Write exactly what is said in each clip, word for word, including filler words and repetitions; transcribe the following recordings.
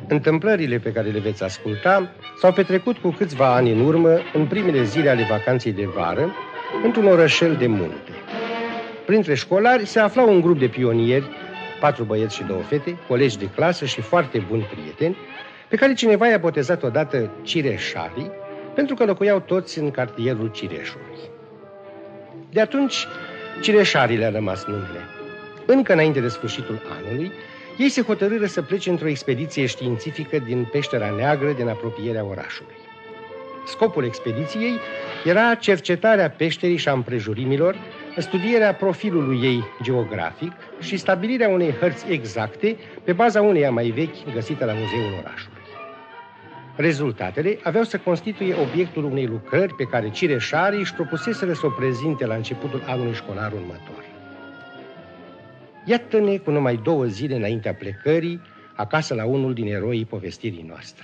Întâmplările pe care le veți asculta s-au petrecut cu câțiva ani în urmă, în primele zile ale vacanței de vară, într-un orășel de munte. Printre școlari se afla un grup de pionieri, patru băieți și două fete, colegi de clasă și foarte buni prieteni, pe care cineva i-a botezat odată Cireșarii, pentru că locuiau toți în cartierul Cireșului. De atunci, Cireșarii le-a rămas numele. Încă înainte de sfârșitul anului, ei se hotărâră să plece într-o expediție științifică din Peștera Neagră, din apropierea orașului. Scopul expediției era cercetarea peșterii și a împrejurimilor, studierea profilului ei geografic și stabilirea unei hărți exacte pe baza uneia mai vechi găsită la muzeul orașului. Rezultatele aveau să constituie obiectul unei lucrări pe care Cireșarii își propuseseră să o prezinte la începutul anului școlar următor. Iată-ne cu numai două zile înaintea plecării acasă la unul din eroii povestirii noastre.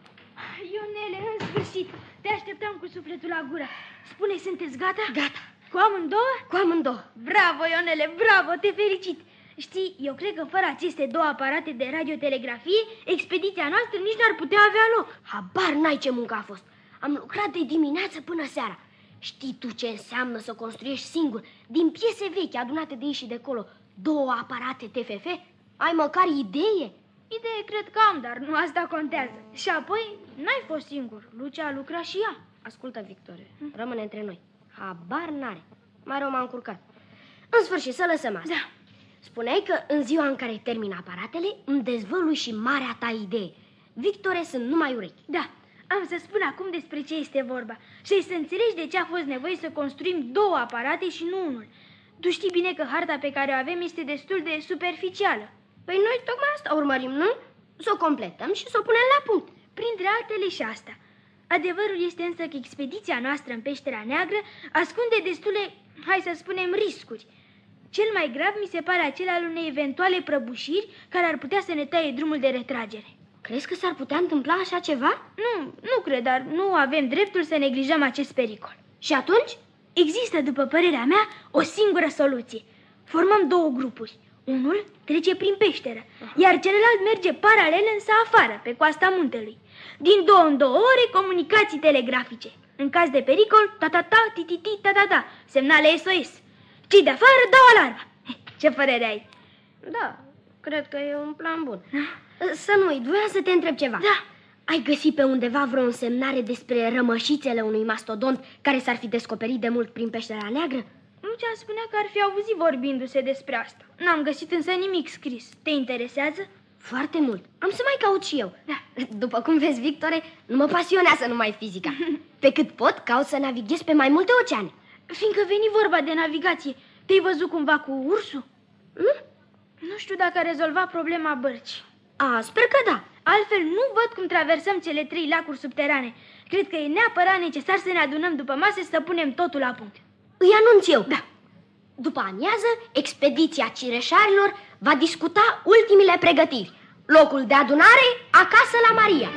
Ionele, în sfârșit, te așteptam cu sufletul la gură. Spune, sunteți gata? Gata. Cu amândouă? Cu amândouă. Bravo, Ionele, bravo, te felicit. Știi, eu cred că fără aceste două aparate de radiotelegrafie, expediția noastră nici n-ar putea avea loc. Habar n-ai ce muncă a fost. Am lucrat de dimineață până seara. Știi tu ce înseamnă să construiești singur, din piese vechi adunate de aici și de acolo, două aparate T F F? Ai măcar idee? Idee cred că am, dar nu asta contează. Și apoi, n-ai fost singur. Lucia a lucrat și ea. Ascultă, Victorie, hm? Rămâne între noi. Habar n-are. Mai rău m-am încurcat. În sfârșit, să lăsăm asta. Da. Spuneai că în ziua în care termin aparatele, îmi dezvălui și marea ta idee. Victore, sunt numai urechi. Da, am să spun acum despre ce este vorba și ai să înțelegi de ce a fost nevoie să construim două aparate și nu unul. Tu știi bine că harta pe care o avem este destul de superficială. Păi noi tocmai asta urmărim, nu? Să o completăm și să o punem la punct. Printre altele și asta. Adevărul este însă că expediția noastră în Peștera Neagră ascunde destule, hai să spunem, riscuri. Cel mai grav mi se pare acela al unei eventuale prăbușiri care ar putea să ne taie drumul de retragere. Crezi că s-ar putea întâmpla așa ceva? Nu, nu cred, dar nu avem dreptul să neglijăm acest pericol. Și atunci? Există, după părerea mea, o singură soluție. Formăm două grupuri. Unul trece prin peșteră, iar celălalt merge paralel însă afară, pe coasta muntelui. Din două în două ore, comunicații telegrafice. În caz de pericol, ta-ta-ta, ti-ti-ti, ta-ta-ta, semnale S O S. Cei de afară dau alarma. Ce părere ai? Da, cred că e un plan bun. Să nu uit, voiam să te întreb ceva. Da. Ai găsit pe undeva vreo însemnare despre rămășițele unui mastodont care s-ar fi descoperit de mult prin Peștera Neagră? Lucia spunea că ar fi auzit vorbindu-se despre asta. N-am găsit însă nimic scris. Te interesează? Foarte mult. Am să mai caut și eu. Da. După cum vezi, Victore, nu mă pasionează numai fizica. Pe cât pot, caut să navighez pe mai multe oceane. Fiindcă veni vorba de navigație, te-ai văzut cumva cu ursul? Nu? Nu știu dacă a rezolvat problema bărcii. A, sper că da. Altfel nu văd cum traversăm cele trei lacuri subterane. Cred că e neapărat necesar să ne adunăm după masă să punem totul la punct. Îi anunț eu. Da. După amiază, expediția Cireșarilor va discuta ultimile pregătiri. Locul de adunare, acasă la Maria.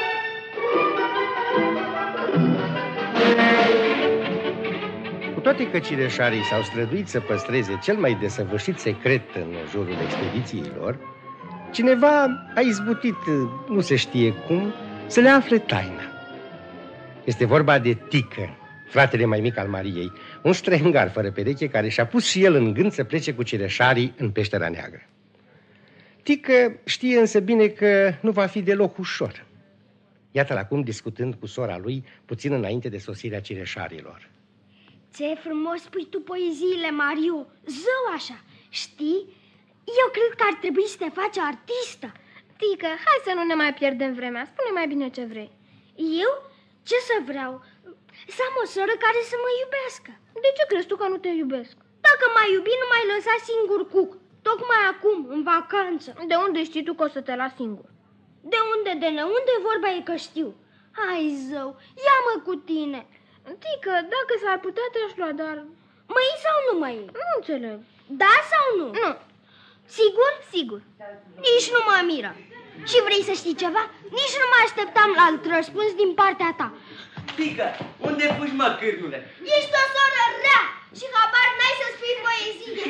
Cu toate că Cireșarii s-au străduit să păstreze cel mai desăvârșit secret în jurul expediției lor, cineva a izbutit, nu se știe cum, să le afle taina. Este vorba de Tică, fratele mai mic al Mariei, un străingar fără pereche care și-a pus și el în gând să plece cu Cireșarii în Peștera Neagră. Tică știe însă bine că nu va fi deloc ușor. Iată-l acum discutând cu sora lui puțin înainte de sosirea Cireșarilor. Ce frumos spui tu poeziile, Mariu, zău așa. Știi, eu cred că ar trebui să te faci artistă. Tică, hai să nu ne mai pierdem vremea, spune mai bine ce vrei. Eu? Ce să vreau? Să am o soră care să mă iubească. De ce crezi tu că nu te iubesc? Dacă m-ai iubi, nu m-ai lăsat singur cuc. Tocmai acum, în vacanță. De unde știi tu că o să te las singur? De unde, de neunde, vorba e că știu. Hai, zău, ia-mă cu tine. Tică, dacă s-ar putea te-aș lua, dar... Mă iei sau nu mă iei? Nu înțeleg. Da sau nu? Nu. Sigur? Sigur. Nici nu mă miră. Și vrei să știi ceva? Nici nu mă așteptam la alt răspuns din partea ta. Tică, unde fugi, mă, cârnule? Ești o soră rea și habar n-ai să spui poezie.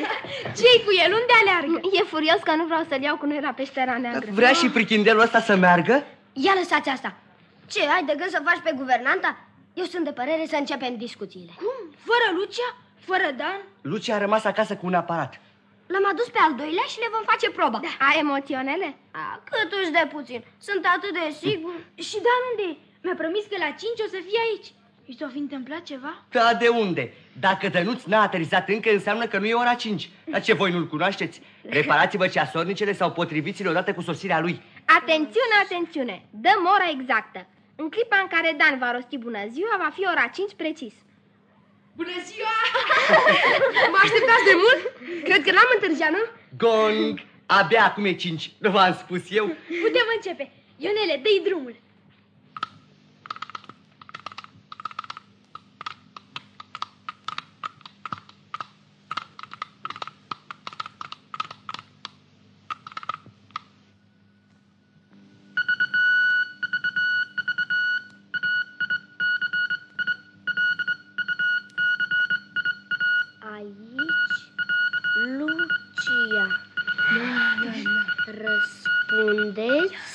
Ce-i cu el? Unde aleargă? E furios că nu vreau să-l iau cu noi la peștera neagră. Vrea și prichindelul ăsta să meargă? Ia lăsați asta. Ce, ai de gând să faci pe guvernanta? Eu sunt de părere să începem discuțiile. Cum? Fără Lucia? Fără Dan? Lucia a rămas acasă cu un aparat. L-am adus pe al doilea și le vom face proba. Da. Ai emoționele? A, cât uși de puțin. Sunt atât de sigur. Și Dan unde e? Mi-a promis că la cinci o să fie aici. Și s-o fi întâmplat ceva? Da, de unde? Dacă Dănuț n-a aterizat încă, înseamnă că nu e ora cinci. Dar ce, voi nu-l cunoașteți? Reparați-vă ceasornicele sau potriviți-le odată cu sosirea lui. Atențiune, atențiune! Dăm ora exactă. În clipa în care Dan va rosti bună ziua, va fi ora cinci precis. Bună ziua! Mă așteptați de mult? Cred că n-am întârziat, nu? Gong! Abia acum e cinci. Nu v-am spus eu? Putem începe. Ionele, dă-i drumul. Aici, Lucia. Răspundeți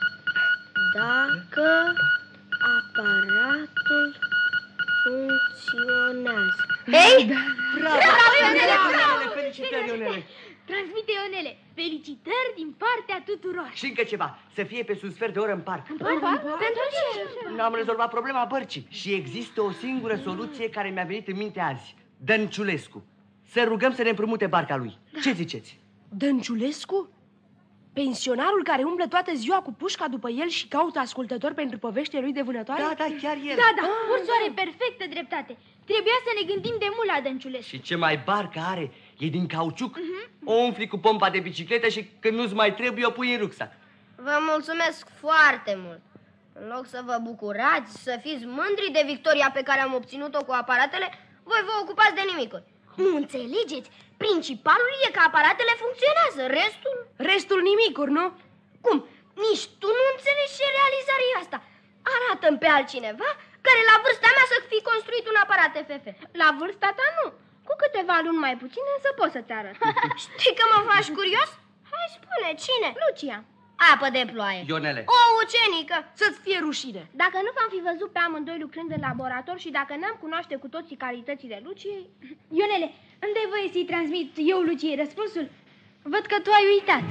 dacă aparatul funcționează. Hei! Bravo! Bravo, Ionele! Felicitări, Ionele! Transmite, Ionele. Felicitări din partea tuturor. Și încă ceva, să fie pe un sfert de oră în parc. Pentru ce? N-am rezolvat problema bărcii. Și există o singură soluție care mi-a venit în minte azi. Dănciulescu. Să rugăm să ne împrumute barca lui. Ce ziceți? Dănciulescu? Pensionarul care umblă toată ziua cu pușca după el și caută ascultători pentru poveștile lui de vânătoare? Da, da, chiar el. Da, da, ursul are perfectă dreptate. Trebuia să ne gândim de mult la Dănciulescu. Și ce mai barcă are? E din cauciuc. Uh-huh. O umfli cu pompa de bicicletă și când nu-ți mai trebuie, o pui în rucsac. Vă mulțumesc foarte mult. În loc să vă bucurați, să fiți mândri de victoria pe care am obținut-o cu aparatele, voi vă ocupați de nimicuri. Nu înțelegeți? Principalul e că aparatele funcționează, restul... Restul nimicuri, nu? Cum? Nici tu nu înțelegi ce realizare e asta. Arată-mi pe altcineva care la vârsta mea să fi construit un aparat F F. La vârsta ta nu. Cu câteva luni mai puțin însă pot să-ți arăt. Știi că mă faci curios? Hai spune, cine? Lucia. Apă de ploaie. Ionele. O ucenică. Să-ți fie rușine. Dacă nu v-am fi văzut pe amândoi lucrând în laborator și dacă n-am cunoaște cu toții calitățile Luciei... Ionele, îmi dai voie să-i transmit eu Luciei răspunsul? Văd că tu ai uitat.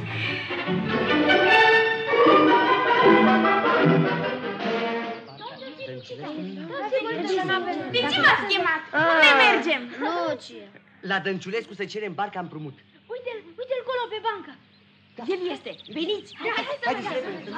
De ce m-ați chemat? Unde mergem? Lucie. La Dănciulescu să cerem barca împrumut. Uite-l, uite-l acolo pe bancă. El este. Veniți. Da, hai să vedem.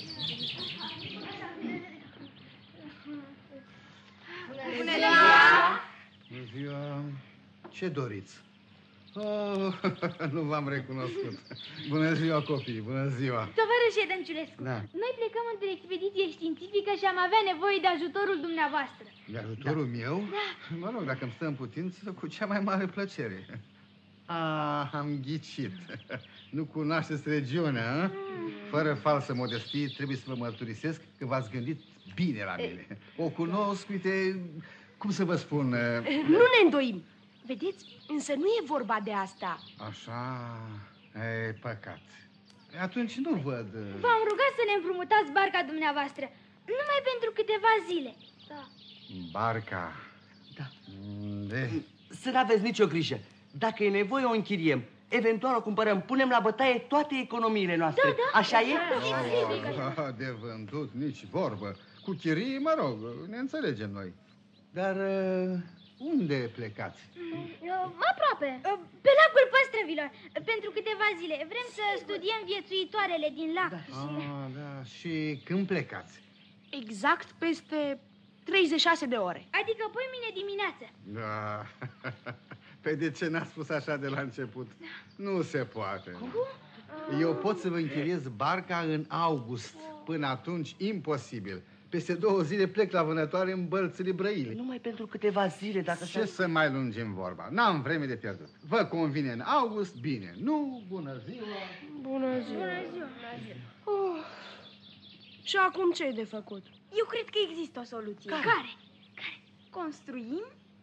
Bună ziua! Bună ziua! Ce doriți? Oh, nu v-am recunoscut. Bună ziua, copii, bună ziua! Tovarășe Dănciulescu, Da. noi plecăm într-o expediție științifică și am avea nevoie de ajutorul dumneavoastră. De ajutorul da. meu? Da. Mă rog, dacă îmi stă în putință, cu cea mai mare plăcere. Ah, am ghicit. Nu cunoașteți regiunea, a? Fără falsă modestie, trebuie să vă mărturisesc că v-ați gândit bine la mine. O cunosc, uite, cum să vă spun... Nu ne îndoim. Vedeți? Însă nu e vorba de asta. Așa, e păcat. Atunci nu văd... V-am rugat să ne împrumutați barca dumneavoastră, numai pentru câteva zile. Da. Barca. Da. De... Să n-aveți nicio grijă. Dacă e nevoie, o închiriem. Eventual o cumpărăm. Punem la bătaie toate economiile noastre. Da, da. Așa e? Oh, de vândut, nici vorbă. Cu chirii, mă rog, ne înțelegem noi. Dar uh, unde plecați? Aproape. Pe lacul Păstrăvilor, pentru câteva zile. Vrem să studiem viețuitoarele din lac. Da. Ah, da. Și când plecați? Exact peste treizeci și șase de ore. Adică poi mine dimineață. Da. Păi de ce n-ați spus așa de la început? Nu se poate. Cum? Eu pot să vă închiriez barca în august. Până atunci, imposibil. Peste două zile plec la vânătoare în Bălțile Brăile. Numai pentru câteva zile, dacă... Ce să mai lungim vorba? N-am vreme de pierdut. Vă convine în august, bine. Nu, bună ziua. Bună ziua. Bună ziua. Oh. Și acum ce e de făcut? Eu cred că există o soluție. Care? Care? Care? Construim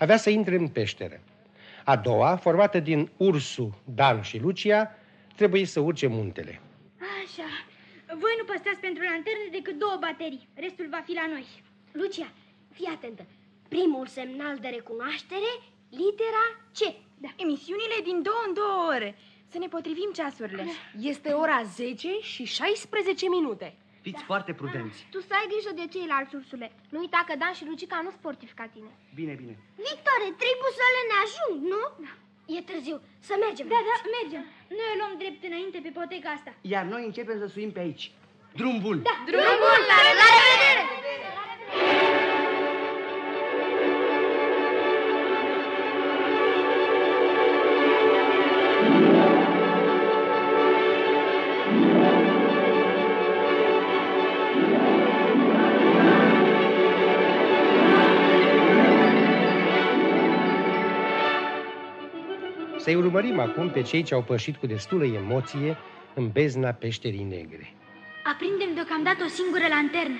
avea să intre în peșteră. A doua, formată din Ursu, Dan și Lucia, trebuie să urce muntele. Așa. Voi nu păstrați pentru lanterne decât două baterii. Restul va fi la noi. Lucia, fii atentă. Primul semnal de recunoaștere, litera C. Da. Emisiunile din două în două ore. Să ne potrivim ceasurile. Este ora zece și șaisprezece minute. Fiți da. foarte prudenți. Tu să ai grijă de ceilalți, Ursule. Nu uita că Dan și Lucica nu sportivi ca tine. Bine, bine. Victore, trei busole ne ajung, nu? Da. E târziu. Să mergem. Da, da, mergem. Noi o luăm drept înainte pe poteca asta. Iar noi începem să suim pe aici. Drum bun. Da, drum bun. La revedere! Să-i urmărim acum pe cei ce au pășit cu destulă emoție în bezna peșterii negre. Aprindem deocamdată o singură lanternă.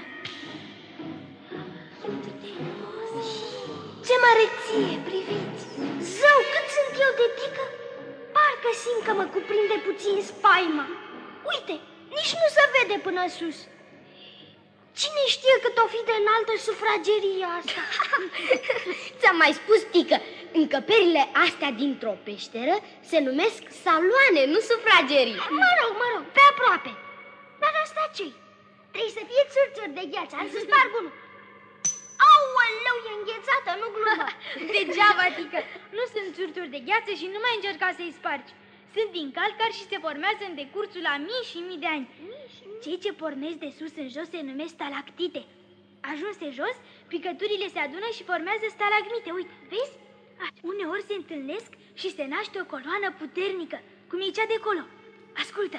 Ce măreție, priviți! Zău, cât sunt eu de tică! Parcă simt că mă cuprinde puțin spaima. Uite, nici nu se vede până sus. Cine știe cât o fi de înaltă sufrageria asta? Ți-am mai spus, tică, încăperile astea dintr-o peșteră se numesc saloane, nu sufragerii. Mă rog, mă rog, pe aproape. Dar asta ce-i? Trebuie să fie țârțuri de gheață, am să sparg unul. Aoleu, e înghețată, nu glumă. Degeaba, tică, nu sunt țurturi de gheață și nu mai încerca să-i spargi. Sunt din calcar și se formează în decursul la mii și mii de ani. Cei ce pornesc de sus în jos se numesc stalactite. Ajunse jos, picăturile se adună și formează stalagmite. Uite, vezi? Uneori se întâlnesc și se naște o coloană puternică, cum e cea de acolo. Ascultă!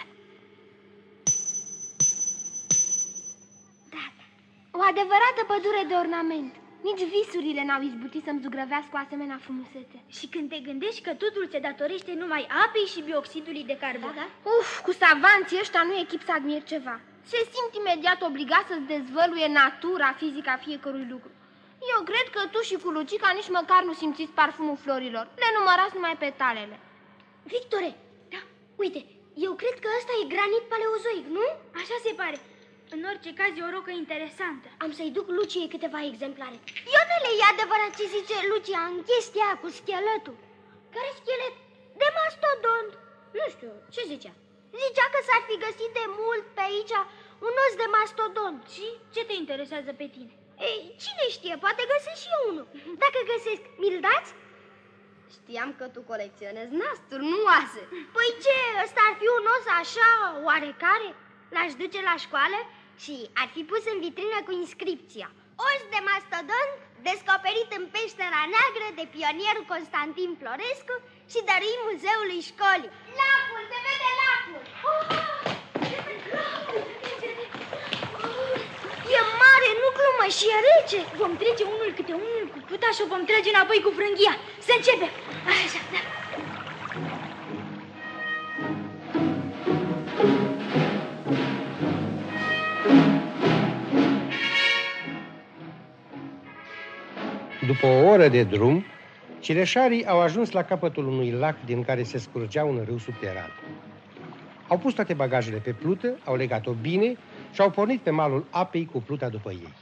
Da, o adevărată pădure de ornament. Nici visurile n-au izbutit să-mi zugrăvească o asemenea frumusețe. Și când te gândești că totul se datorește numai apei și bioxidului de carbon. Da, da. Uf, cu savanții ăștia nu e chip să admir ceva. Se simt imediat obligat să-ți dezvăluie natura fizică a fiecărui lucru. Eu cred că tu și cu Lucica nici măcar nu simțiți parfumul florilor. Le numărați numai petalele. Victore, da, uite, eu cred că ăsta e granit paleozoic, nu? Așa se pare. În orice caz e o rocă interesantă. Am să-i duc Luciei câteva exemplare. Ionele, e adevărat ce zice Lucia în chestia cu scheletul. Care schelet? De mastodont. Nu știu, ce zicea? Zicea că s-ar fi găsit de mult pe aici un os de mastodont. Și ce te interesează pe tine? Ei, cine știe, poate găsesc și eu unul. Dacă găsesc, mi-l dați? Știam că tu colecționezi nasturi, nu oase. Păi ce, ăsta ar fi un os așa, oarecare? L-aș duce la școală și ar fi pus în vitrină cu inscripția: os de mastodont descoperit în peștera neagră de pionierul Constantin Florescu și dăruit muzeului școlii. Lacul, se vede lacul! E mare, nu glumă, și e rece. Vom trece unul câte unul cu puta și o vom trage înapoi cu frânghia. Să începem! Așa, da. După o oră de drum, cireșarii au ajuns la capătul unui lac din care se scurgea un râu subteran. Au pus toate bagajele pe plută, au legat-o bine și au pornit pe malul apei cu pluta după ei.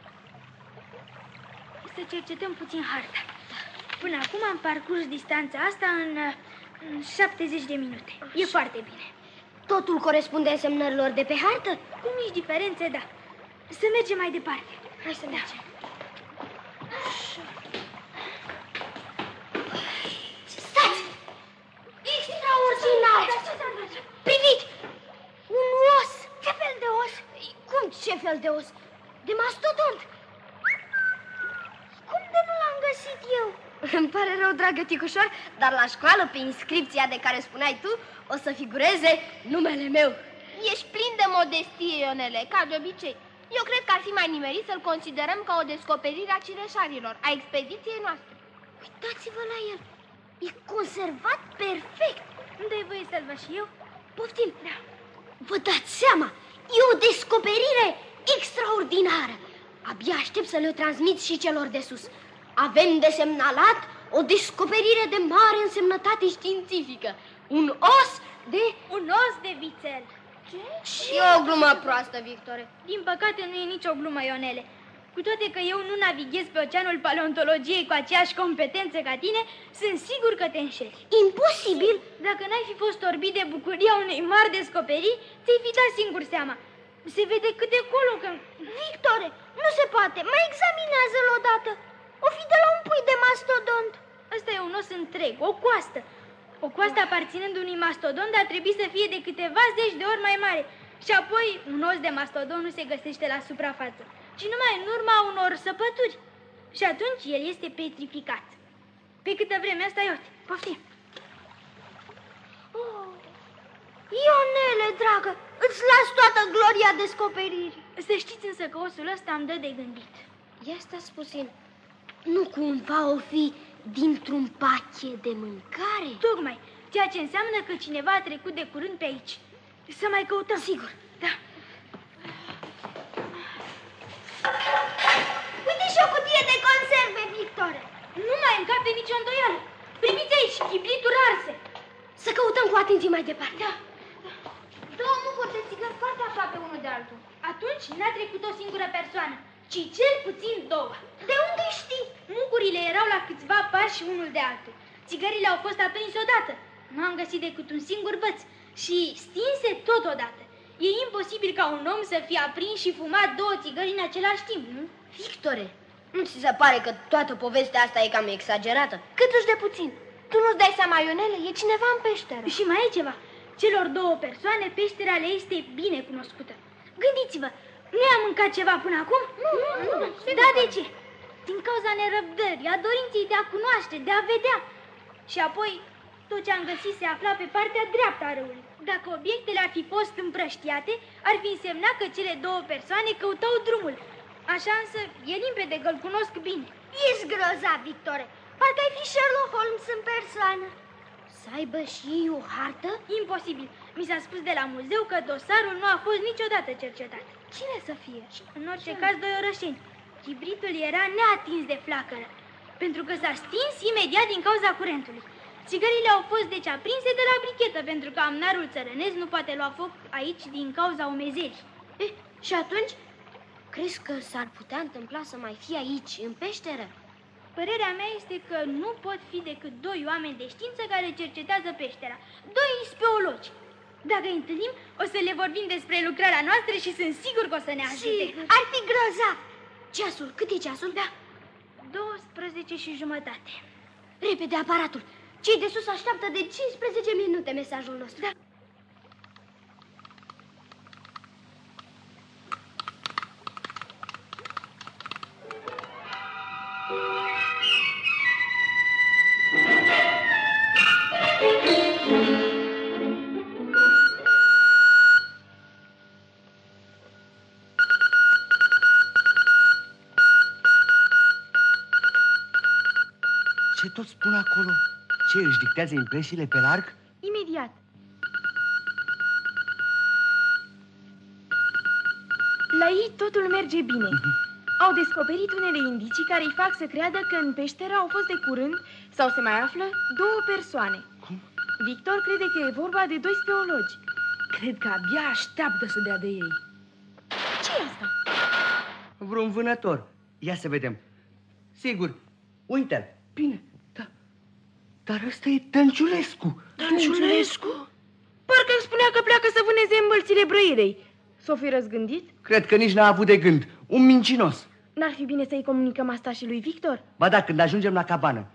Să cercetăm puțin harta. Până acum am parcurs distanța asta în, în șaptezeci de minute. E foarte bine. Totul corespunde semnărilor de pe hartă? Cu mici diferențe, da. Să mergem mai departe. Hai să mergem. Stați! Extraordinar! Priviți! Un os! Ce fel de os? Cum ce fel de os? De mastodont! Cum de nu l-am găsit eu? Îmi pare rău, dragă ticușor, dar la școală, pe inscripția de care spuneai tu, o să figureze numele meu. Ești plin de modestie, Ionele, ca de obicei. Eu cred că ar fi mai nimerit să-l considerăm ca o descoperire a cireșarilor, a expediției noastre. Uitați-vă la el! E conservat perfect! Nu dai voie să-l văd și eu? Poftim! Da. Vă dați seama, e o descoperire extraordinară! Abia aștept să le transmit și celor de sus. Avem de semnalat o descoperire de mare însemnătate științifică. Un os de... Un os de vițel. Ce? Și o glumă proastă, Victore. Din păcate nu e nicio glumă, Ionele. Cu toate că eu nu navighez pe oceanul paleontologiei cu aceeași competențe ca tine, sunt sigur că te înșeli. Imposibil! Dacă n-ai fi fost orbit de bucuria unei mari descoperiri, ți-ai fi dat singur seama. Se vede cât de colo că... Victore, nu se poate. Mai examinează-l odată. O fi de la un pui de mastodont. Ăsta e un os întreg, o coastă. O coastă aparținând unui mastodont ar trebui să fie de câteva zeci de ori mai mare. Și apoi, un os de mastodont nu se găsește la suprafață, ci numai în urma unor săpături. Și atunci el este petrificat. Pe câtă vreme asta, iute, poftim. Oh, Ionele, dragă, îți las toată gloria descoperirii. Să știți însă că osul ăsta îmi dă de gândit. Ia stați puțin. Nu cumva o fi dintr-un pachet de mâncare? Tocmai, ceea ce înseamnă că cineva a trecut de curând pe aici. Să mai căutăm. Sigur. Da. Uite și o cutie de conserve, Victore. Nu mai încape nicio îndoială. Priviți aici, chibrituri arse. Să căutăm cu atenție mai departe. Da. Două mucuri de țigări foarte aproape unul de altul. Atunci n-a trecut o singură persoană, ci cel puțin două. De unde știi? Mucurile erau la câțiva pași unul de altul. Țigările au fost aprinse odată. Nu am găsit decât un singur băț și stinse totodată. E imposibil ca un om să fie aprins și fumat două țigări în același timp, nu? Victore, nu ți se pare că toată povestea asta e cam exagerată? Câtuși de puțin. Tu nu-ți dai seama, Ionele? E cineva în peșteră. Și mai e ceva. Celor două persoane, peștera le este bine cunoscută. Gândiți-vă, nu i-am mâncat ceva până acum? Nu, nu, nu. Da, de ce? Din cauza nerăbdării, a dorinței de a cunoaște, de a vedea. Și apoi, tot ce am găsit se afla pe partea dreaptă a râului. Dacă obiectele ar fi fost împrăștiate, ar fi însemnat că cele două persoane căutau drumul. Așa însă, e limpede că îl cunosc bine. Ești grozav, Victore. Parcă ai fi Sherlock Holmes în persoană. Să aibă și ei o hartă? Imposibil. Mi s-a spus de la muzeu că dosarul nu a fost niciodată cercetat. Cine să fie? În orice caz, doi orășeni. Chibritul era neatins de flacără, pentru că s-a stins imediat din cauza curentului. Țigările au fost deci aprinse de la brichetă, pentru că amnarul țărănesc nu poate lua foc aici din cauza umezelii. Eh, și atunci, crezi că s-ar putea întâmpla să mai fie aici, în peșteră? Părerea mea este că nu pot fi decât doi oameni de știință care cercetează peștera, doi speologi. Dacă îi întâlnim, o să le vorbim despre lucrarea noastră și sunt sigur că o să ne ajute. Sigur. Ar fi grozav. Ceasul, cât e ceasul? Da, douăsprezece și jumătate. Repede aparatul. Cei de sus așteaptă de cincisprezece minute mesajul nostru. Da. Ce tot spun acolo? Ce, își dictează impresiile pe larg? Imediat. La ei totul merge bine. Au descoperit unele indicii care îi fac să creadă că în peșteră au fost de curând sau se mai află două persoane. Cum? Victor crede că e vorba de doi speologi. Cred că abia așteaptă să dea de ei. Ce e asta? Vreun vânător. Ia să vedem. Sigur, uite-l. Bine, da. Dar ăsta e Dănciulescu. Dănciulescu? Parcă îmi spunea că pleacă să vâneze în bălțile Brăirei. S-o fi răzgândit? Cred că nici n-a avut de gând. Un mincinos. N-ar fi bine să-i comunicăm asta și lui Victor? Ba da, când ajungem la cabană.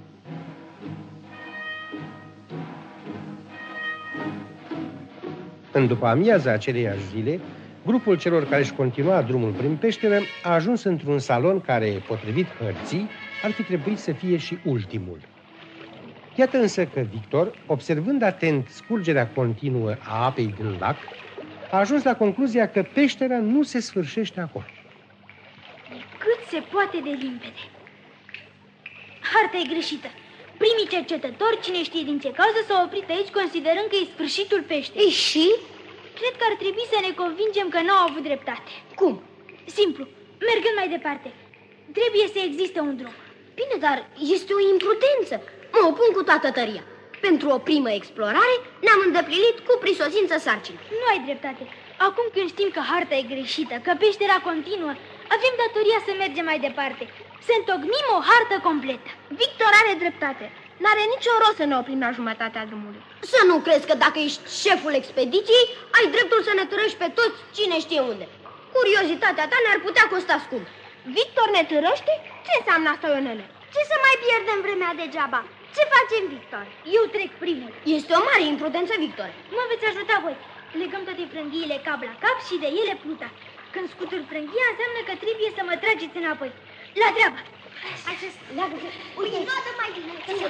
În după amiaza aceleiași zile, grupul celor care își continua drumul prin peșteră a ajuns într-un salon care, potrivit hărții, ar fi trebuit să fie și ultimul. Iată însă că Victor, observând atent scurgerea continuă a apei din lac, a ajuns la concluzia că peștera nu se sfârșește acolo. Cât se poate de limpede. Harta e greșită. Primii cercetători, cine știe din ce cauză, s-au oprit aici considerând că e sfârșitul peșterii. Ei, și? Cred că ar trebui să ne convingem că n-au avut dreptate. Cum? Simplu, mergând mai departe. Trebuie să existe un drum. Bine, dar este o imprudență. Mă opun cu toată tăria. Pentru o primă explorare ne-am îndeplinit cu prisosință sarcini. Nu ai dreptate. Acum când știm că harta e greșită, că peștera continuă, avem datoria să mergem mai departe, să întocmim o hartă completă. Victor are dreptate. N-are nicio rost să ne oprim la jumătatea drumului. Să nu crezi că dacă ești șeful expediției, ai dreptul să ne târăști pe toți cine știe unde. Curiozitatea ta ne-ar putea costa scump. Victor ne târăște? Ce înseamnă asta, Ionele? Ce să mai pierdem vremea degeaba? Ce facem, Victor? Eu trec primul. Este o mare imprudență, Victor. Mă veți ajuta voi. Legăm toate frânghiile cap la cap și de ele pluta. Când scutur frânghia, înseamnă că trebuie să mă trageți înapoi. La treabă! Acest, leagă-te. Uite, Toată mai bine.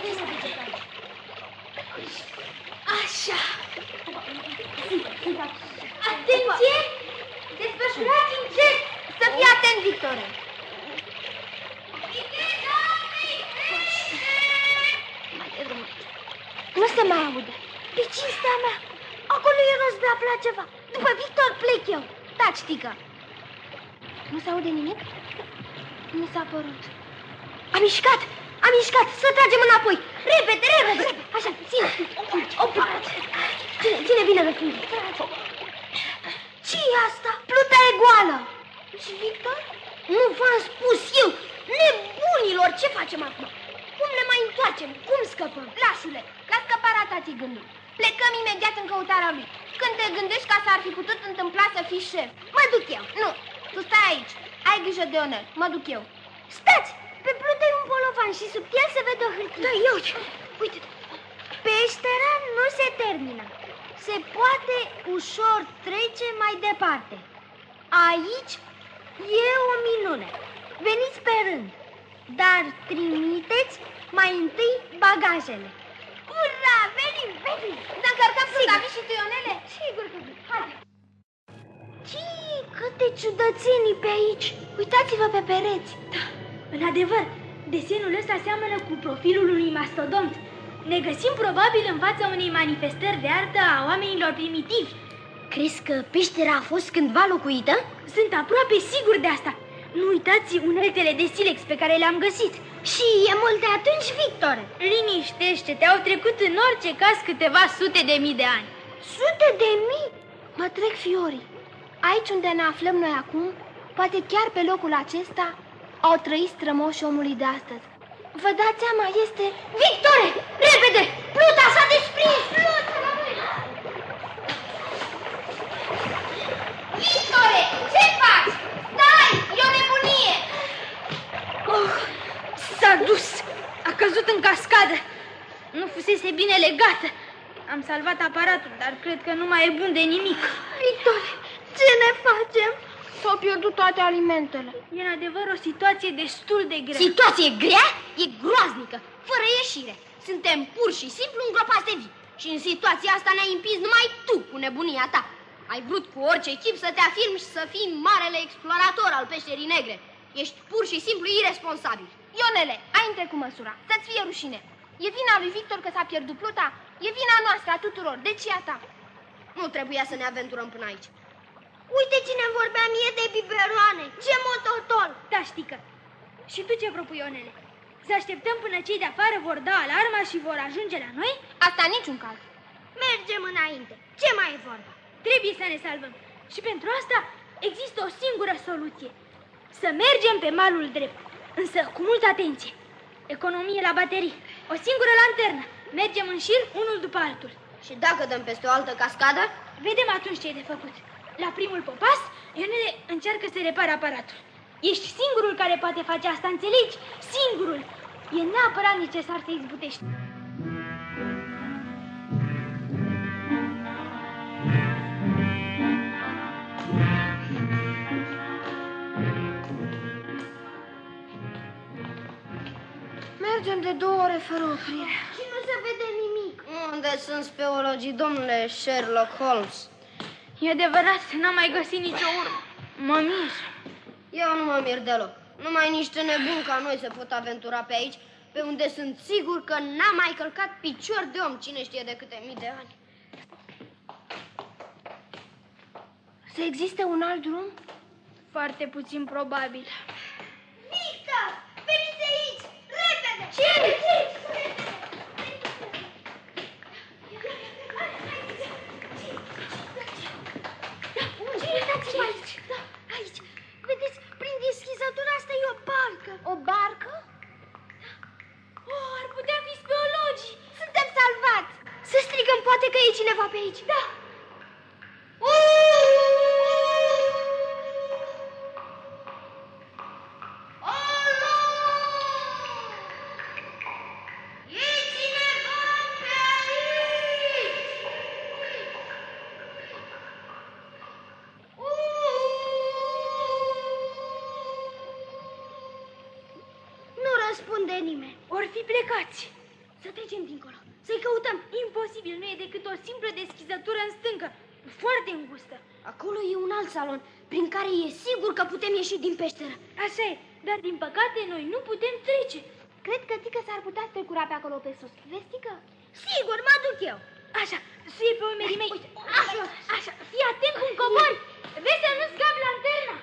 Așa! Atenție! Desfășurați încet! Să fii atent, Victore! Nu se mai aude. Pe cinstea mea, acolo e rost de a afla ceva. După Victor plec eu. Taci, Tica. Nu se aude nimic? Nu s-a părut. Am mișcat, am mișcat, să tragem înapoi. Repede, repede. Așa, ține. Opa. Ține, ține bine răspunde. Ce-i asta? Pluta e goală. Și Victor? Nu v-am spus eu. Nebunilor, ce facem acum? Cum ne mai întoarcem? Cum scăpăm? Lasule, la scăparea ta ți gândul. Plecăm imediat în căutarea lui. Când te gândești ca s-ar fi putut întâmpla să fii șef. Mă duc eu. Nu, tu stai aici. Ai grijă de Ionel. Mă duc eu. Stați! Pe plută e un bolovan și sub el se vede o hârtie. Da, eu. Uite. Peștera nu se termină. Se poate ușor trece mai departe. Aici e o minune. Veniți pe rând, dar trimiteți mai întâi bagajele. Ura, venim, venim! Ne încărcăm pluta, vii și tu, Ionele? Sigur că vin. Hai! Cii, câte ciudățenii pe aici! Uitați-vă pe pereți! Da, în adevăr, desenul ăsta seamănă cu profilul unui mastodont. Ne găsim probabil în fața unei manifestări de artă a oamenilor primitivi. Crezi că peștera a fost cândva locuită? Sunt aproape sigur de asta. Nu uitați uneltele de silex pe care le-am găsit. Și e mult de atunci, Victor. Liniștește-te, au trecut în orice caz câteva sute de mii de ani. Sute de mii? Mă trec fiorii. Aici unde ne aflăm noi acum, poate chiar pe locul acesta, au trăit strămoșii omului de astăzi. Vă dați seama, este... Victore, repede! Pluta s-a desprins! Victore, ce faci? Stai, e o nebunie! Oh, s-a dus! A căzut în cascadă! Nu fusese bine legată. Am salvat aparatul, dar cred că nu mai e bun de nimic. Victore, ce ne facem? S-au pierdut toate alimentele. E în adevăr o situație destul de grea. Situație grea? E groaznică, fără ieșire. Suntem pur și simplu îngropați de vii. Și în situația asta ne-ai împins numai tu cu nebunia ta. Ai vrut cu orice chip să te afirmi și să fii marele explorator al peșterii negre. Ești pur și simplu irresponsabil. Ionele, ai întrecut măsura. Să-ți fie rușine. E vina lui Victor că s-a pierdut pluta? E vina noastră a tuturor, deci e a ta. Nu trebuia să ne aventurăm până aici. Uite cine vorbea mie de biberoane. Ce mototol! Da, ștică. Și tu ce propui, Ionele? Să așteptăm până cei de afară vor da alarma și vor ajunge la noi? Asta niciun caz. Mergem înainte. Ce mai e vorba? Trebuie să ne salvăm. Și pentru asta există o singură soluție. Să mergem pe malul drept, însă cu multă atenție. Economie la baterii, o singură lanternă. Mergem în șir unul după altul. Și dacă dăm peste o altă cascadă? Vedem atunci ce e de făcut. La primul popas, Ionele încearcă să repare aparatul. Ești singurul care poate face asta, înțelegi? Singurul! E neapărat necesar să izbutești. Mergem de două ore fără oprire. Și nu se vede nimic. Unde sunt speologii, domnule Sherlock Holmes? E adevărat, n-am mai găsit nicio urmă. Mă mir. Eu nu mă mir deloc. Numai niște nebuni ca noi se pot aventura pe aici, pe unde sunt sigur că n-a mai călcat picior de om, cine știe de câte mii de ani. Să existe un alt drum? Foarte puțin probabil. Victor, veniți aici! Ce? Uitați-vă aici. Da, aici. Vedeți, prin deschizătura asta e o barcă. O barcă? Oh, ar putea fi speologii. Suntem salvați. Să strigăm, poate că e cineva pe aici. Da. Răspunde nimeni. Or fi plecați. Să trecem dincolo, să-i căutăm. Imposibil, nu e decât o simplă deschizătură în stâncă, foarte îngustă. Acolo e un alt salon, prin care e sigur că putem ieși din peșteră. Așa e, dar din păcate noi nu putem trece. Cred că Tică s-ar putea strecura pe acolo pe sus. Vezi, Tică? Sigur, mă duc eu. Așa, suie pe umerii mei. Uite, așa, așa, fii atent cum cobori. Vezi să nu scapi lanterna.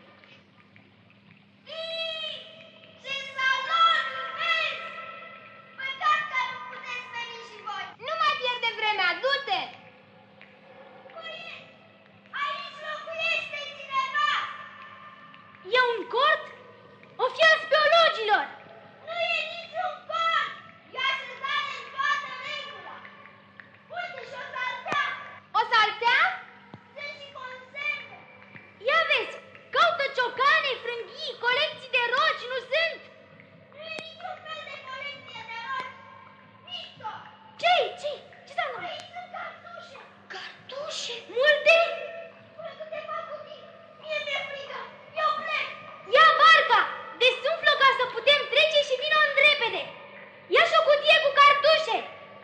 Nu mai pierde vremea, du-te! Aici locuiește cineva! E un cort? O fi al speologilor! Nu e niciun cort! E așezare în toată regula! Uite și o saltea! O saltea? Sunt și conserve! Ia vezi, caută ciocane, frânghii, colecții de roci, nu sunt? Nu e niciun fel de colecție de roci! Victor! Ce-i? Ce-i? Ce s-a întâmplat? Aici sunt cartușe! Cartușe? Multe? Până câteva cutii! Mie mi-e frică! Eu plec! Ia barca! Desumflă ca să putem trece și vină în repede! Ia și o cutie cu cartușe!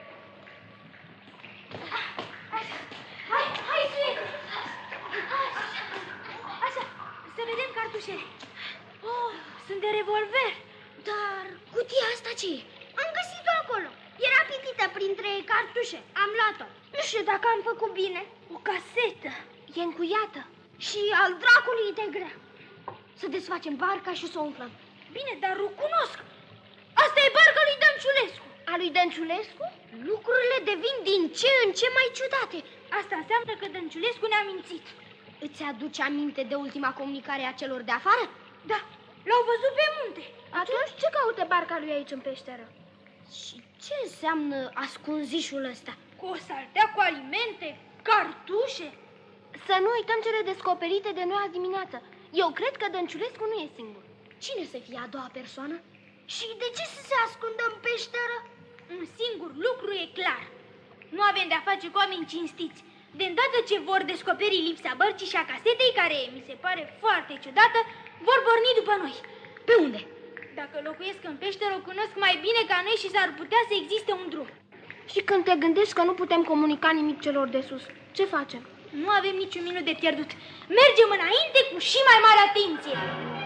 Așa, hai, hai, suie! Așa, așa, să vedem cartușele. Oh, sunt de revolver. Dar cutia asta ce e? Am găsit-o acolo! Era pitită printre cartușe. Am luat-o. Nu știu dacă am făcut bine. O casetă. E încuiată. Și al dracului de grea. Să desfacem barca și să o umflăm. Bine, dar o cunosc. Asta e barca lui Dănciulescu. A lui Dănciulescu? Lucrurile devin din ce în ce mai ciudate. Asta înseamnă că Dănciulescu ne-a mințit. Îți aduce aminte de ultima comunicare a celor de afară? Da, l-au văzut pe munte. Atunci ce caută barca lui aici în peșteră? Și ce înseamnă ascunzișul ăsta? Cu o saltea cu alimente, cartușe. Să nu uităm cele descoperite de noi azi dimineață. Eu cred că Dănciulescu nu e singur. Cine să fie a doua persoană? Și de ce să se ascundă în peșteră? Un singur lucru e clar. Nu avem de-a face cu oameni cinstiți. De îndată ce vor descoperi lipsa bărcii și a casetei, care mi se pare foarte ciudată, vor porni după noi. Pe unde? Dacă locuiesc în peșteră, o cunosc mai bine ca noi și s-ar putea să existe un drum. Și când te gândești că nu putem comunica nimic celor de sus, ce facem? Nu avem niciun minut de pierdut. Mergem înainte cu și mai mare atenție.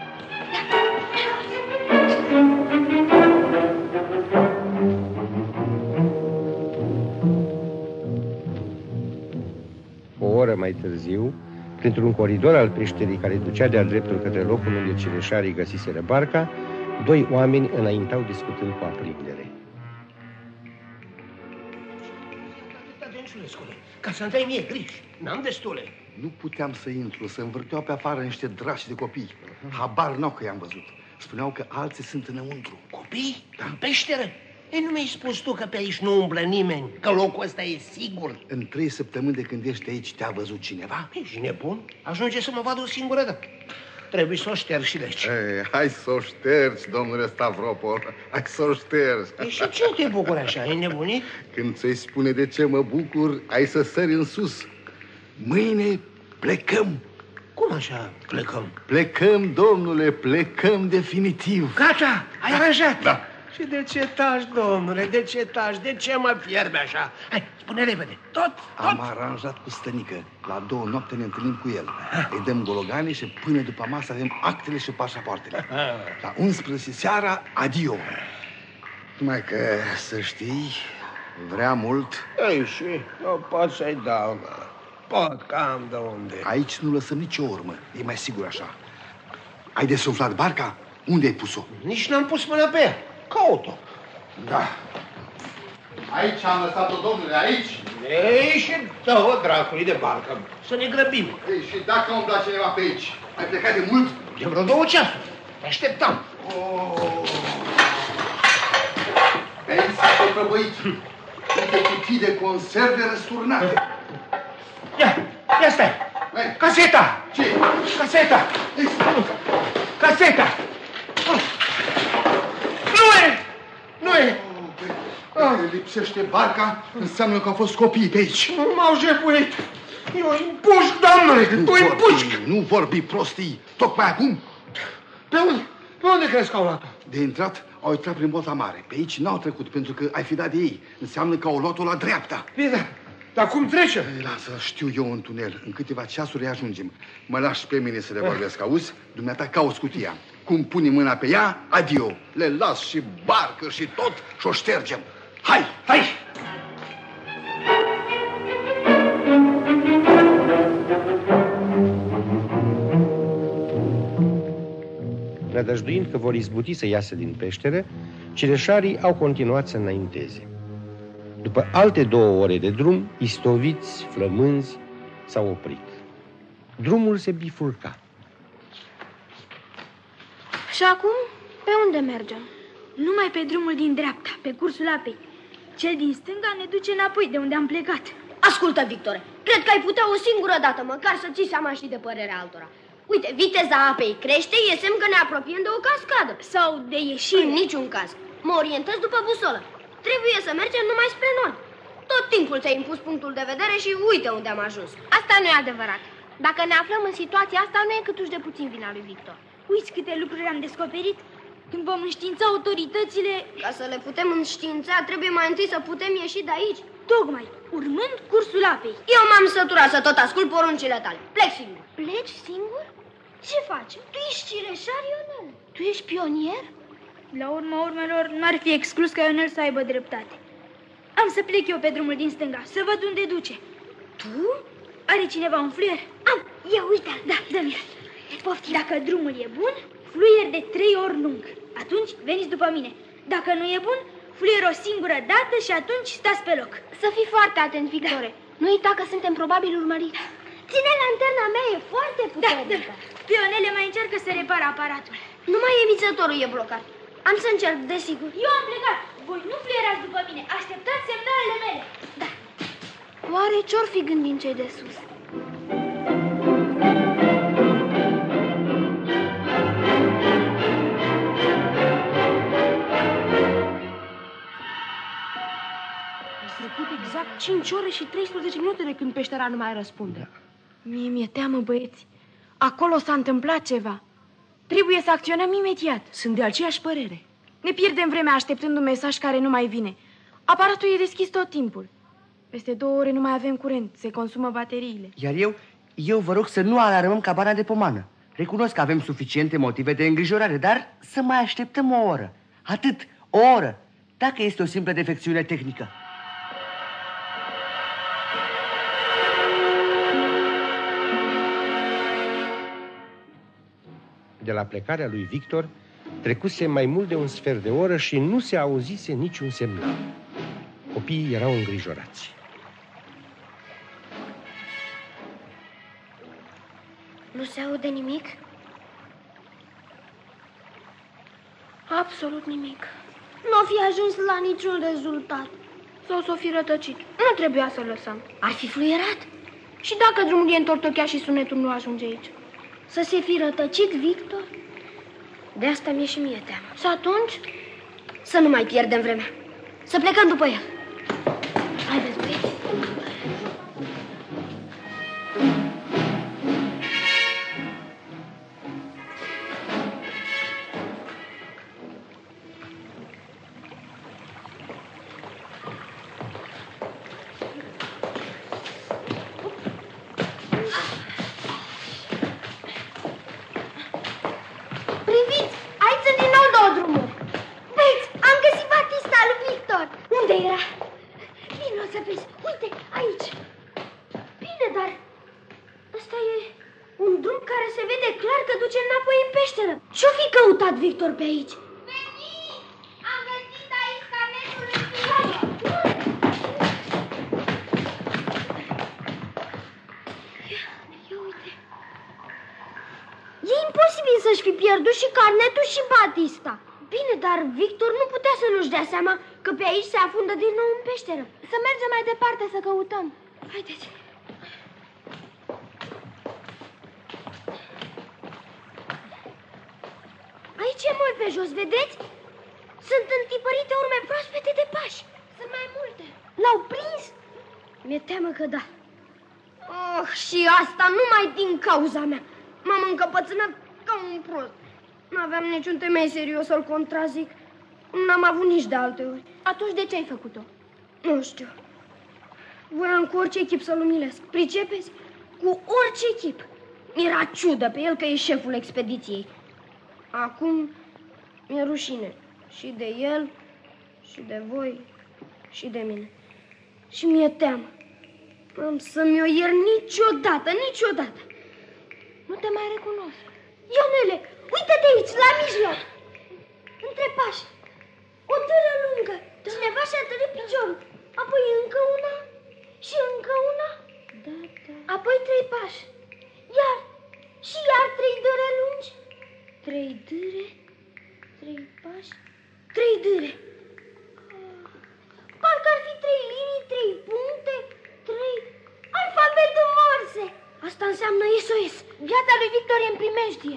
O oră mai târziu, printr-un coridor al peșterii care ducea de-a dreptul către locul unde cireșarii găsiseră barca, doi oameni înaintau discutând cu aprindere. Ca să-mi dai mie griji, n-am destule. Nu puteam să intru, să învârteau pe afară niște drași de copii. Habar n-au că i-am văzut. Spuneau că alții sunt înăuntru. Copii? Da. În peșteră? Ei, nu mi-ai spus tu că pe aici nu umblă nimeni, că locul ăsta e sigur? În trei săptămâni de când ești aici, te-a văzut cineva? Ești nebun? Ajunge să mă vadă o singură dată. Trebuie să o șterg și legi. Ei, hai să o ștergi, domnule Stavropol. Hai să o ștergi. Ei, și ce te bucuri așa? E nebunit? Când ți-i spune de ce mă bucur, ai să sări în sus. Mâine plecăm. Cum așa plecăm? Plecăm, domnule, plecăm definitiv. Gata, ai aranjat? Da. Și de ce taci, domnule, de ce taci? De ce mă fierbe așa? Hai, spune repede, tot, tot. Am aranjat cu stănică. La două noapte ne întâlnim cu el. Îi dăm gologane și până după masă avem actele și pașapoartele. La unsprezece seara, adio. Numai că, să știi, vrea mult. Ei, și nu pot să-i dau, mă. Pot, cam de unde. Aici nu lăsăm nicio urmă, e mai sigur așa. Ai desumflat barca? Unde ai pus-o? Nici n-am pus mâna pe ea. Caut-o. Da. Aici am lăsat-o, domnule, aici. Ei, și dă-o dracului de barcă. Să ne grăbim. Ei, și dacă umbla cineva pe aici, ai plecat de mult? De vreo două ceasuri. Te așteptam. Oh. Pe aici s-a tot prăbăit. Uite cutii de conserve răsturnate. Ia, ia stai. Hai. Caseta. Ce? Caseta. Ei, Caseta. Nu e! Nu e! Dacă lipsește barca, înseamnă că au fost copii pe aici. Nu m-au jefuit. Eu îi împușc, doamnele, tu îi împușc. Nu vorbi prostii. Tocmai acum? Pe unde? Pe unde crezi că au luat-o? De intrat, au intrat prin Bota Mare. Pe aici n-au trecut, pentru că ai fi dat de ei. Înseamnă că au luat-o la dreapta. Bine, dar cum trece? Ei, lasă, știu eu în tunel. În câteva ceasuri ajungem. Mă lași pe mine să le vorbesc, auzi? Dumneata cauți cutia. Cum puni mâna pe ea, adio. Le las și barcă și tot și o ștergem. Hai, hai! Nădăjduind că vor izbuti să iasă din peșteră, cireșarii au continuat să înainteze. După alte două ore de drum, istoviți, flămânzi, s-au oprit. Drumul se bifurca. Și acum, pe unde mergem? Numai pe drumul din dreapta, pe cursul apei. Cel din stânga ne duce înapoi de unde am plecat. Ascultă, Victore, cred că ai putea o singură dată măcar să ții seama și de părerea altora. Uite, viteza apei crește, e semn că ne apropiem de o cascadă. Sau de ieșire. În niciun caz. Mă orientez după busolă. Trebuie să mergem numai spre nord. Tot timpul ți-ai impus punctul de vedere și uite unde am ajuns. Asta nu e adevărat. Dacă ne aflăm în situația asta, nu e câtuși de puțin vina lui Victor. Uiți câte lucruri am descoperit. Când vom înștiința autoritățile... Ca să le putem înștiința, trebuie mai întâi să putem ieși de aici. Tocmai, urmând cursul apei. Eu m-am săturat să tot ascult poruncile tale. Plec singur. Pleci singur? Ce faci? Tu ești cireșar, Ionel. Tu ești pionier? La urma urmelor, n-ar fi exclus ca Ionel să aibă dreptate. Am să plec eu pe drumul din stânga, să văd unde duce. Tu? Are cineva un fluier? Am, ia uite. Da, dă-mi. Dacă drumul e bun, fluier de trei ori lung. Atunci veniți după mine. Dacă nu e bun, fluier o singură dată și atunci stați pe loc. Să fii foarte atent, Victore. Da. Nu uita că suntem probabil urmăriți. Ține lanterna mea, e foarte puternică. Da, da. Pionele mai încearcă să repară aparatul. Numai emițătorul e blocat. Am să încerc, desigur. Eu am plecat. Voi nu fluierați după mine. Așteptați semnalele mele. Da. Oare ce-or fi gândit cei de sus? Exact cinci ore și treisprezece minute de când peștera nu mai răspunde. Da. Mie mi-e teamă, băieți. Acolo s-a întâmplat ceva. Trebuie să acționăm imediat. Sunt de aceeași părere. Ne pierdem vremea așteptând un mesaj care nu mai vine. Aparatul e deschis tot timpul. Peste două ore nu mai avem curent. Se consumă bateriile. Iar eu, eu vă rog să nu alarmăm cabana de pomană. Recunosc că avem suficiente motive de îngrijorare, dar să mai așteptăm o oră. Atât, o oră. Dacă este o simplă defecțiune tehnică. De la plecarea lui Victor, trecuse mai mult de un sfert de oră și nu se auzise niciun semnal. Copiii erau îngrijorați. Nu se aude nimic? Absolut nimic. Nu o fi ajuns la niciun rezultat. Sau s-o fi rătăcit. Nu trebuia să-l lăsăm. Ar fi fluierat. Și dacă drumul e întortocheat și sunetul nu ajunge aici? Să se fi rătăcit, Victor? De asta mi-e și mie teamă. Și atunci? Să nu mai pierdem vremea. Să plecăm după el. Haideți, băieți. Ce-o fi căutat Victor pe aici? Veniți! Am găsit aici carnetul posibil să-și fi pierdut și carnetul și batista. Bine, dar Victor nu putea să nu-și dea seama că pe aici se afundă din nou în peșteră. Să mergem mai departe să căutăm. Haideți. Aici e mult pe jos, vedeți? Sunt întipărite urme proaspete de pași. Sunt mai multe. L-au prins? Mi-e teamă că da. Oh, și asta numai din cauza mea. M-am încăpățânat ca un prost. N-aveam niciun temei serios să-l contrazic. N-am avut nici de alte ori. Atunci de ce ai făcut-o? Nu știu. Voiam cu orice echip să-l umilesc. Pricepeți? Cu orice echip. Mi-era ciudă pe el că e șeful expediției. Acum mi-e rușine. Și de el, și de voi, și de mine. Și mi-e teamă. Am să-mi o iert niciodată, niciodată. Nu te mai recunosc. Ionele, uite-te aici, la mijloc. Între pași. O târă lungă. Cineva și-a târât piciorul. Apoi încă una și încă una. Da, da. Apoi trei pași. Iar și iar trei dâre lungi. Trei dâre, trei pași, trei dâre. Parcă ar fi trei linii, trei puncte, trei... alfabetul Morse. Asta înseamnă S O S. Viața lui Victor e în primejdie.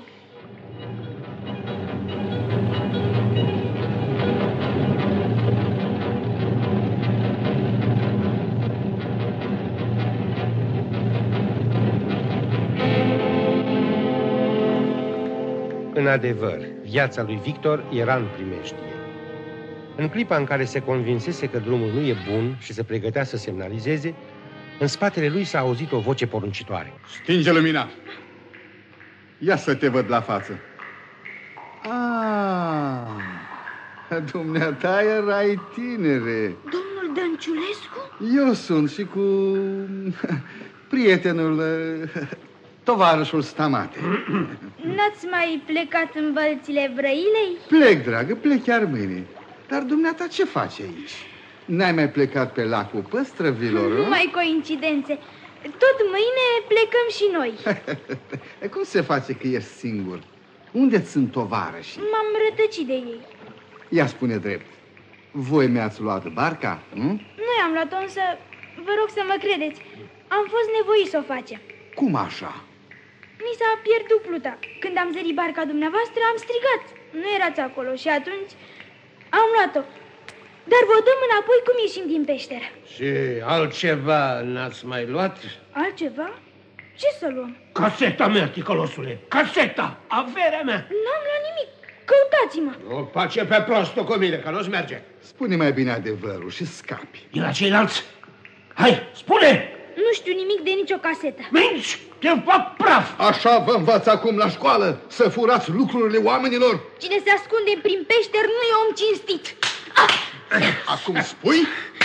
În adevăr, viața lui Victor era în primejdie. În clipa în care se convinsese că drumul nu e bun și se pregătea să semnalizeze, în spatele lui s-a auzit o voce poruncitoare. Stinge lumina! Ia să te văd la față. Ah, dumneata erai tinere. Domnul Dănciulescu? Eu sunt și cu prietenul, tovarășul Stamate. N-ați mai plecat în bălțile Brăilei? Plec, dragă, plec chiar mâine. Dar dumneata ce faci aici? N-ai mai plecat pe lacul Păstrăvilor? Nu mai coincidențe. Tot mâine plecăm și noi. Cum se face că ești singur? Unde-ți sunt tovarășii? M-am rătăcit de ei. Ia spune drept. Voi mi-ați luat barca? Nu? Nu i-am luat-o, însă vă rog să mă credeți. Am fost nevoit să o facem. Cum așa? Mi s-a pierdut pluta. Când am zărit barca dumneavoastră, am strigat. Nu erați acolo și atunci am luat-o. Dar vă dăm înapoi cum ieșim din peșteră. Și altceva n-ați mai luat? Altceva? Ce să luăm? Caseta mea, ticălosule! Caseta! Averea mea! N-am luat nimic. Căutați-mă. Nu face pe prostul cu mine, că nu-ți merge. Spune mai bine adevărul și scapi. E la ceilalți? Hai, spune! Nu știu nimic de nicio casetă. Minți! Te fac praf! Așa vă învață acum la școală, să furați lucrurile oamenilor? Cine se ascunde prin peșteri nu e om cinstit. Ah! Acum spui?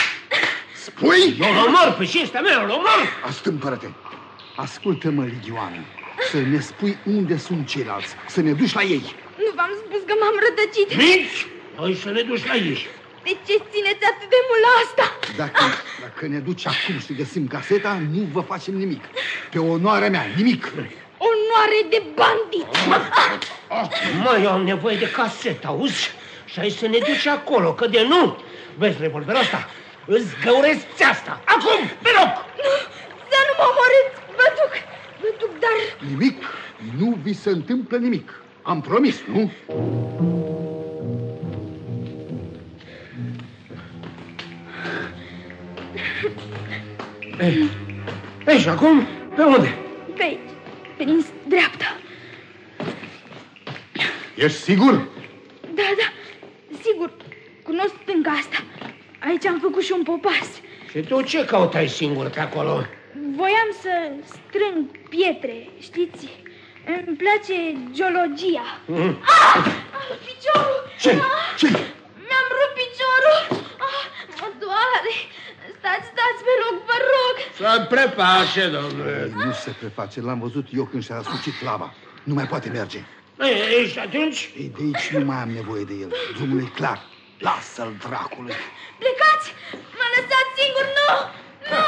Spui? Eu l-omor pe cinstea mea, l-omor! Astâmpără-te. Ascultă-mă, Ligioane, să ne spui unde sunt ceilalți, să ne duci la ei. Nu v-am spus că m-am rătăcit. Minți! Noi să ne duci la ei. De ce țineți atât de mult la asta? Dacă, dacă ne duci acum și găsim caseta, nu vă facem nimic. Pe onoarea mea, nimic. Onoare de bandit! Mai eu am nevoie de casetă, auzi? Și ai să ne duci acolo, că de nu, vezi revolverul ăsta, îți găuresc țeasta. Acum, pe loc! Nu, să nu mă omorâți, vă duc, vă duc, dar... Nimic, nu vi se întâmplă nimic. Am promis, nu? Ei, ei, și acum, pe unde? Pe aici, prin dreapta. Ești sigur? Da, da, sigur, cunosc stânga asta. Aici am făcut și un popas. Și tu ce căutai singur pe acolo? Voiam să strâng pietre, știți? Îmi place geologia. Mm. Ah! Ah, piciorul! Ce? Ah! Ce? Mi-am rupt piciorul! Ah, mă doare! Stați, stați pe loc, vă rog! Să preface, domnule. Nu se preface, l-am văzut eu când și-a răsucit lava. Nu mai poate merge. Ei, și atunci? Ei, de aici nu mai am nevoie de el. Drumul e clar. Lasă-l, dracule. Plecați! Mă lăsați singur! Nu! Nu!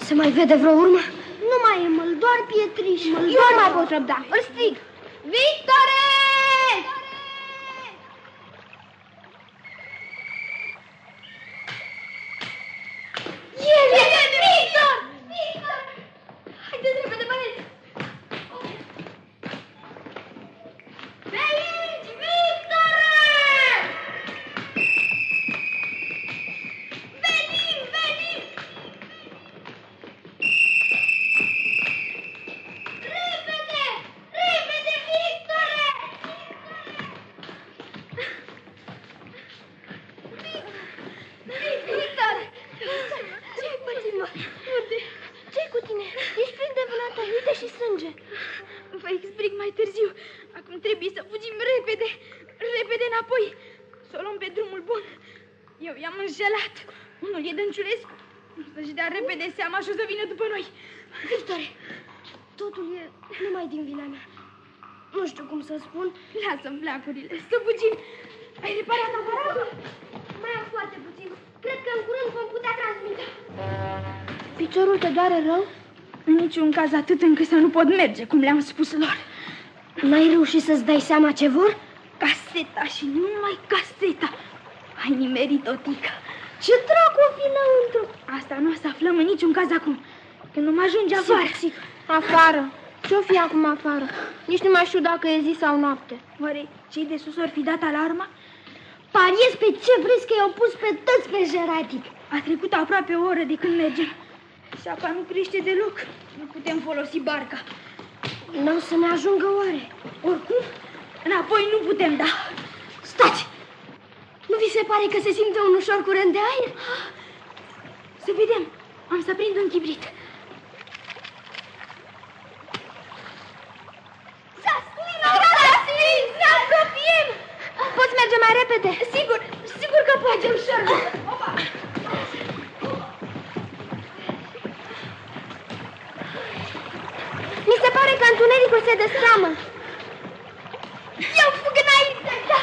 Se mai vede vreo urmă? Nu mai e măl, doar pietriș. Măl, Eu nu mai pot răbda. Îl strig. Victore! El e Victor! Victor! Haideți repede, băieți! Pe aici, Victore! Venim, venim! Repede! Repede, Victore! Victor! Ce-ai pățit, mă? Ce-i cu tine? Ești plin de vânată, uite și sânge. Vă explic mai târziu. Acum trebuie să fugim repede, repede înapoi. Să o luăm pe drumul bun. Eu i-am înșelat. Unul e Dănciulescu. Să-și dea repede seama și o să vină după noi. Victore, totul e numai din vina mea. Nu știu cum să spun. Lasă-mi flacurile, să fugim. Ai reparat aparatul? Mai am foarte puțin. Cred că în curând vom putea transmite. Piciorul te doare rău? În niciun caz atât încât să nu pot merge, cum le-am spus lor. N-ai reușit să-ți dai seama ce vor? Caseta și numai caseta. Ai nimerit, Otica. Ce dracu o fi înăuntru? Asta nu o să aflăm în niciun caz acum. Când nu mă ajunge afară. Sigur, sigur. Afară. Ce-o fi acum afară? Nici nu mai știu dacă e zi sau noapte. Oare cei de sus ori fi dat alarma? Pariez pe ce vreți că i-au pus pe toți pe jeratic. A trecut aproape o oră de când mergem. Și apa nu crește deloc. Nu putem folosi barca. N-au să ne ajungă oare? Oricum, înapoi nu putem da. Stați! Nu vi se pare că se simte un ușor curent de aer? Să vedem. Am să prind un chibrit. S-a stins! S-a stins! Ne apropiem! Poți merge mai repede? Sigur, sigur că poate ușor. Opa! Mi se pare că întunericul se destramă. Eu fug înainte! Da!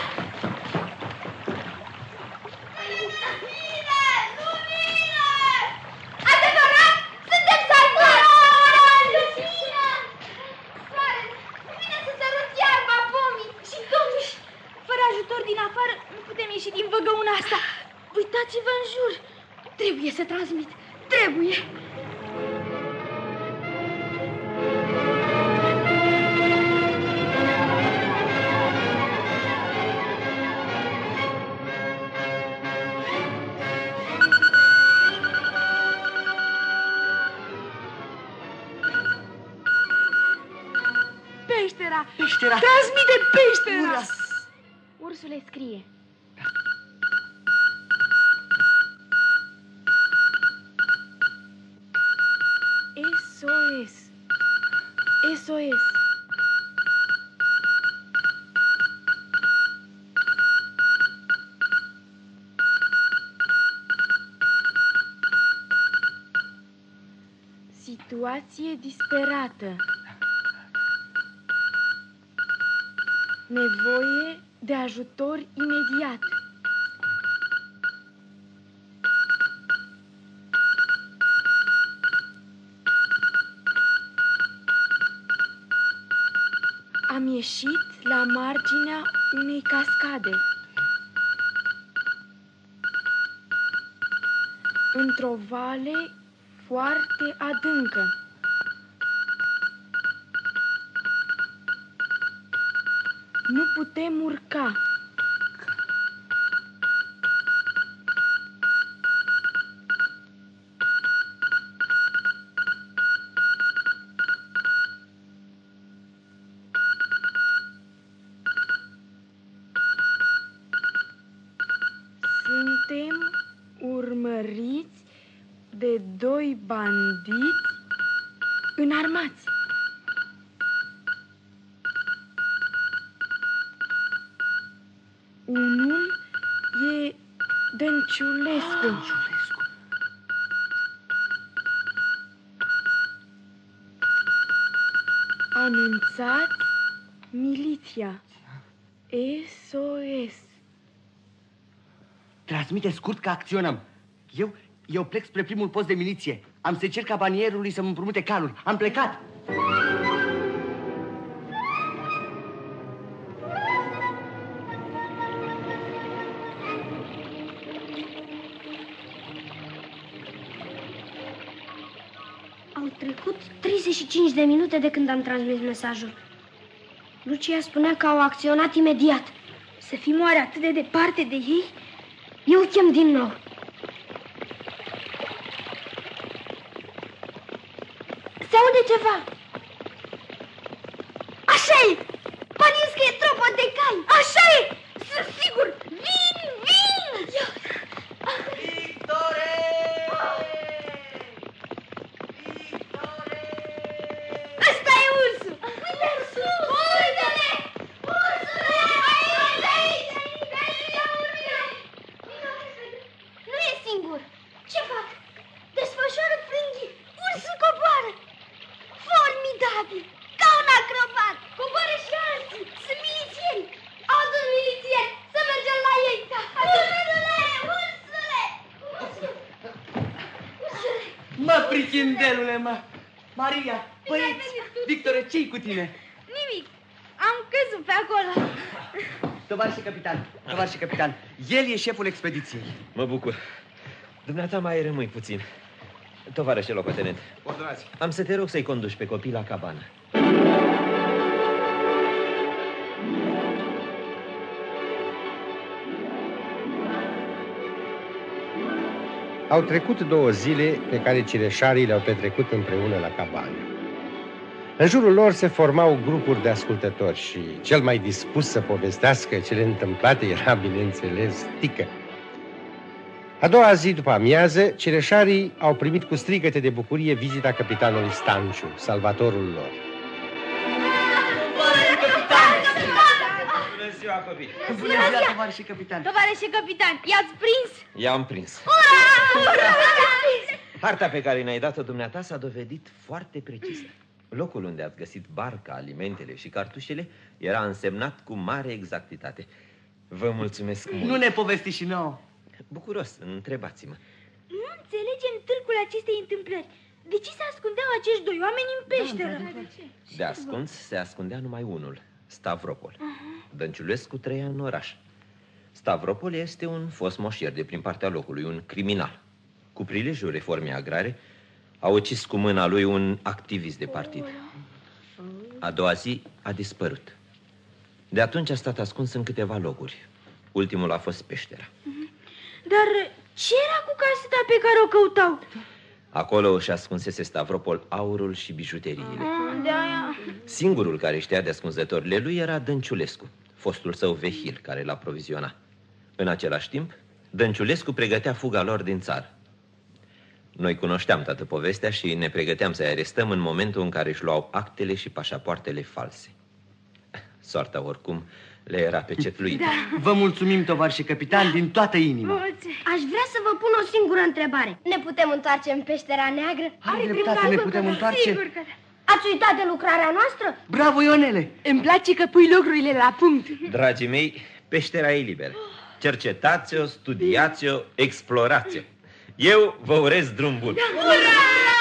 Lumină! Lumină! Adevărat? Suntem salvați! Lumină! Soare! Lumină să sărut iarba, pomii! Și totuși, fără ajutor din afară, nu putem ieși din văgăuna asta. Uitați-vă în jur. Trebuie să transmit. Trebuie. Peștera! Peștera! Transmite peștera! Ura! Ursule scrie. S O S. S O S. Situație disperată. Nevoie de ajutor imediat. Am ieșit la marginea unei cascade. Într-o vale foarte adâncă. Nu putem urca. Suntem urmăriți de doi bandiți înarmați. Unul e Dănciulescu. Dănciulescu. Anunțați miliția. S O S. Transmite scurt că acționăm. Eu, Eu plec spre primul post de miliție. Am să cer cabanierului să-mi împrumute calul. Am plecat. Au trecut treizeci și cinci de minute de când am transmis mesajul. Lucia spunea că au acționat imediat. Să fim oare atât de departe de ei? Eu chem din nou. Se aude ceva. Așa e! Pariez că e tropă de cai! Așa e! Sunt sigur! Vin, vin! Victore! Ăsta e ursul! Uite ursul! Uite-le! Ursule! Aici, aici! Nu e singur! Ce fac? Desfășoară frânghii! Ursul coboară! Formidabil! Ca un acrobat! Coboară și alții! Sunt milițieni! Altul milițieni! Să mergem la ei! Ursule! Ursule! Ursule! Ursule! Mă, prichindelule, mă! Maria, băieți, Victore, ce-i cu tine? Nimic. Am căzut pe acolo. Tovarășe capitan, tovarășe capitan, el e șeful expediției. Mă bucur. Dumneata mai rămâi puțin. Tovarășe locotenent, Ordonați. am să te rog să-i conduci pe copii la cabană. Au trecut două zile pe care cireșarii le-au petrecut împreună la cabană. În jurul lor se formau grupuri de ascultători și cel mai dispus să povestească cele întâmplate era, bineînțeles, Tică. A doua zi după amiază, cireșarii au primit cu strigăte de bucurie vizita capitanului Stanciu, salvatorul lor. Bună ziua, copii! Bună ziua, tovarășe capitan! Tovarășe capitan, i-ați prins? I-am prins. Harta pe care ne-ai dat-o dumneata s-a dovedit foarte precisă. Locul unde ați găsit barca, alimentele și cartușele era însemnat cu mare exactitate. Vă mulțumesc mult. Nu ne povesti și nouă. Bucuros, întrebați-mă. Nu înțelegem tâlcul acestei întâmplări. De ce se ascundeau acești doi oameni în peșteră? Da, de ce? De ascuns se ascundea numai unul, Stavropol. Uh-huh. Dănciulescu trăia în oraș. Stavropol este un fost moșier de prin partea locului, un criminal. Cu prilejul reformei agrare, a ucis cu mâna lui un activist de partid. A doua zi a dispărut. De atunci a stat ascuns în câteva locuri. Ultimul a fost peștera. Dar ce era cu caseta pe care o căutau? Acolo își ascunsese Stavropol aurul și bijuteriile. De-aia... Singurul care știa de ascunzătorile lui era Dănciulescu, fostul său vehil care l-a provizionat. În același timp, Dănciulescu pregătea fuga lor din țară. Noi cunoșteam toată povestea și ne pregăteam să-i arestăm în momentul în care își luau actele și pașapoartele false. Soarta, oricum, le era pecetluită. Da. Vă mulțumim, tovarășe capitan, din toată inima. Aș vrea să vă pun o singură întrebare. Ne putem întoarce în peștera neagră? Are dreptate, ne putem întoarce. Sigur că da. Ați uitat de lucrarea noastră? Bravo, Ionele! Îmi place că pui lucrurile la punct. Dragii mei, peștera e liberă. Cercetați-o, studiați-o, explorați-o. Eu vă urez drum bun. Ura!